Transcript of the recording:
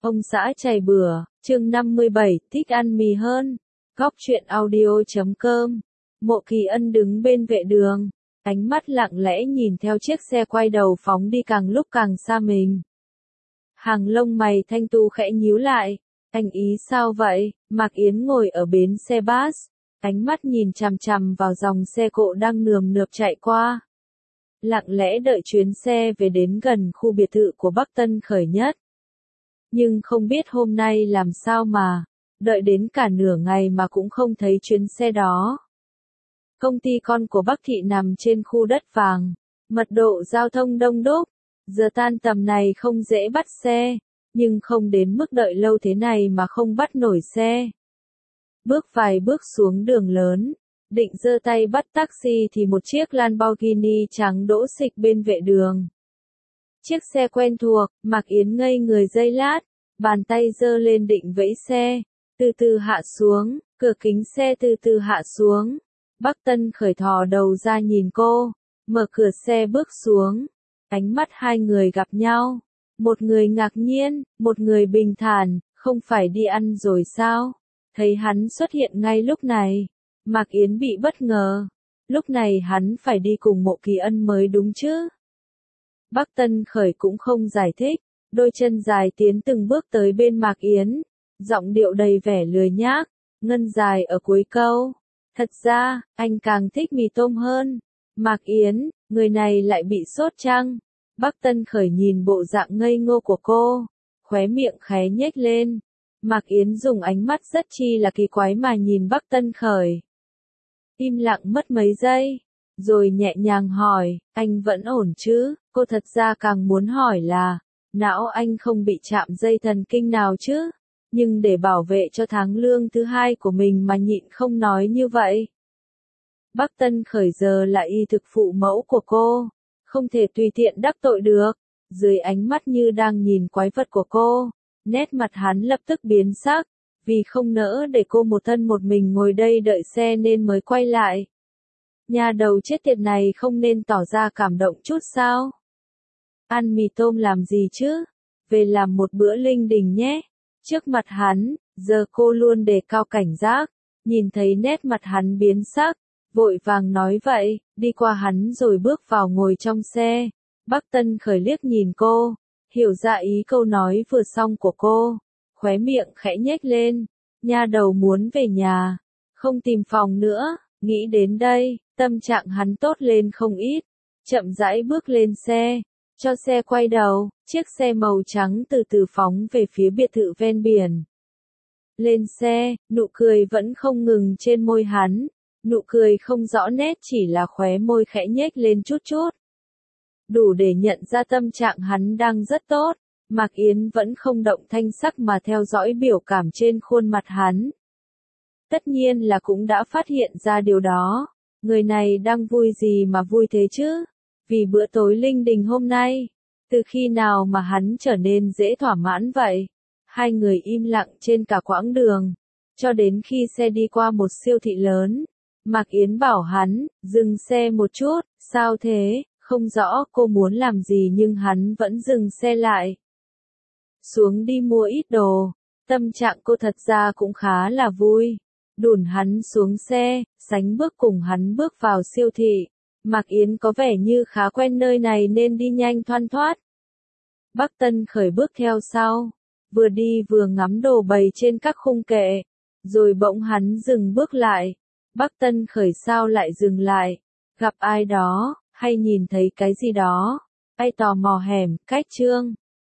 Ông xã chày bừa, chương 57, thích ăn mì hơn. Góc truyện audio.com. Mộ Kỳ Ân đứng bên vệ đường, ánh mắt lặng lẽ nhìn theo chiếc xe quay đầu phóng đi càng lúc càng xa mình. Hàng lông mày Thanh Tu khẽ nhíu lại, anh ý sao vậy? Mạc Yến ngồi ở bến xe bus, ánh mắt nhìn chằm chằm vào dòng xe cộ đang nườm nượp chạy qua. Lặng lẽ đợi chuyến xe về đến gần khu biệt thự của Bắc Tân Khởi Nhất. Nhưng không biết hôm nay làm sao mà, đợi đến cả nửa ngày mà cũng không thấy chuyến xe đó. Công ty con của Bắc Thị nằm trên khu đất vàng, mật độ giao thông đông đúc, giờ tan tầm này không dễ bắt xe, nhưng không đến mức đợi lâu thế này mà không bắt nổi xe. Bước vài bước xuống đường lớn, định giơ tay bắt taxi thì một chiếc Lamborghini trắng đỗ xịch bên vệ đường. Chiếc xe quen thuộc, Mạc Yến ngây người giây lát, bàn tay giơ lên định vẫy xe, từ từ hạ xuống, cửa kính xe từ từ hạ xuống. Bắc Tân Khởi thò đầu ra nhìn cô, mở cửa xe bước xuống. Ánh mắt hai người gặp nhau, một người ngạc nhiên, một người bình thản, không phải đi ăn rồi sao? Thấy hắn xuất hiện ngay lúc này, Mạc Yến bị bất ngờ. Lúc này hắn phải đi cùng Mộ Kỳ Ân mới đúng chứ? Bắc Tân Khởi cũng không giải thích, đôi chân dài tiến từng bước tới bên Mạc Yến, giọng điệu đầy vẻ lười nhác, ngân dài ở cuối câu. Thật ra, anh càng thích mì tôm hơn. Mạc Yến, người này lại bị sốt chăng? Bắc Tân Khởi nhìn bộ dạng ngây ngô của cô, khóe miệng khẽ nhếch lên. Mạc Yến dùng ánh mắt rất chi là kỳ quái mà nhìn Bắc Tân Khởi. Im lặng mất mấy giây, rồi nhẹ nhàng hỏi, anh vẫn ổn chứ? Cô thật ra càng muốn hỏi là, não anh không bị chạm dây thần kinh nào chứ? Nhưng để bảo vệ cho tháng lương thứ hai của mình mà nhịn không nói như vậy. Bắc Tân Khởi giờ là y thực phụ mẫu của cô, không thể tùy tiện đắc tội được. Dưới ánh mắt như đang nhìn quái vật của cô, nét mặt hắn lập tức biến sắc, vì không nỡ để cô một thân một mình ngồi đây đợi xe nên mới quay lại. Nhà đầu chết tiệt này không nên tỏ ra cảm động chút sao? Ăn mì tôm làm gì chứ? Về làm một bữa linh đình nhé. Trước mặt hắn, giờ cô luôn đề cao cảnh giác, nhìn thấy nét mặt hắn biến sắc, vội vàng nói vậy, đi qua hắn rồi bước vào ngồi trong xe. Bắc Tân Khởi liếc nhìn cô, hiểu ra ý câu nói vừa xong của cô, khóe miệng khẽ nhếch lên, nha đầu muốn về nhà, không tìm phòng nữa. Nghĩ đến đây, tâm trạng hắn tốt lên không ít, chậm rãi bước lên xe, cho xe quay đầu, chiếc xe màu trắng từ từ phóng về phía biệt thự ven biển. Lên xe, nụ cười vẫn không ngừng trên môi hắn, nụ cười không rõ nét chỉ là khóe môi khẽ nhếch lên chút chút. Đủ để nhận ra tâm trạng hắn đang rất tốt, Mạc Yến vẫn không động thanh sắc mà theo dõi biểu cảm trên khuôn mặt hắn. Tất nhiên là cũng đã phát hiện ra điều đó, người này đang vui gì mà vui thế chứ? Vì bữa tối linh đình hôm nay, từ khi nào mà hắn trở nên dễ thỏa mãn vậy? Hai người im lặng trên cả quãng đường, cho đến khi xe đi qua một siêu thị lớn. Mạc Yến bảo hắn, dừng xe một chút, sao thế? Không rõ cô muốn làm gì nhưng hắn vẫn dừng xe lại. Xuống đi mua ít đồ, tâm trạng cô thật ra cũng khá là vui. Đùn hắn xuống xe, sánh bước cùng hắn bước vào siêu thị. Mạc Yến có vẻ như khá quen nơi này nên đi nhanh thoăn thoắt. Bắc Tân Khởi bước theo sau, vừa đi vừa ngắm đồ bày trên các khung kệ, rồi bỗng hắn dừng bước lại. Bắc Tân Khởi sao lại dừng lại? Gặp ai đó, hay nhìn thấy cái gì đó? Ai tò mò hẻm, cách chương.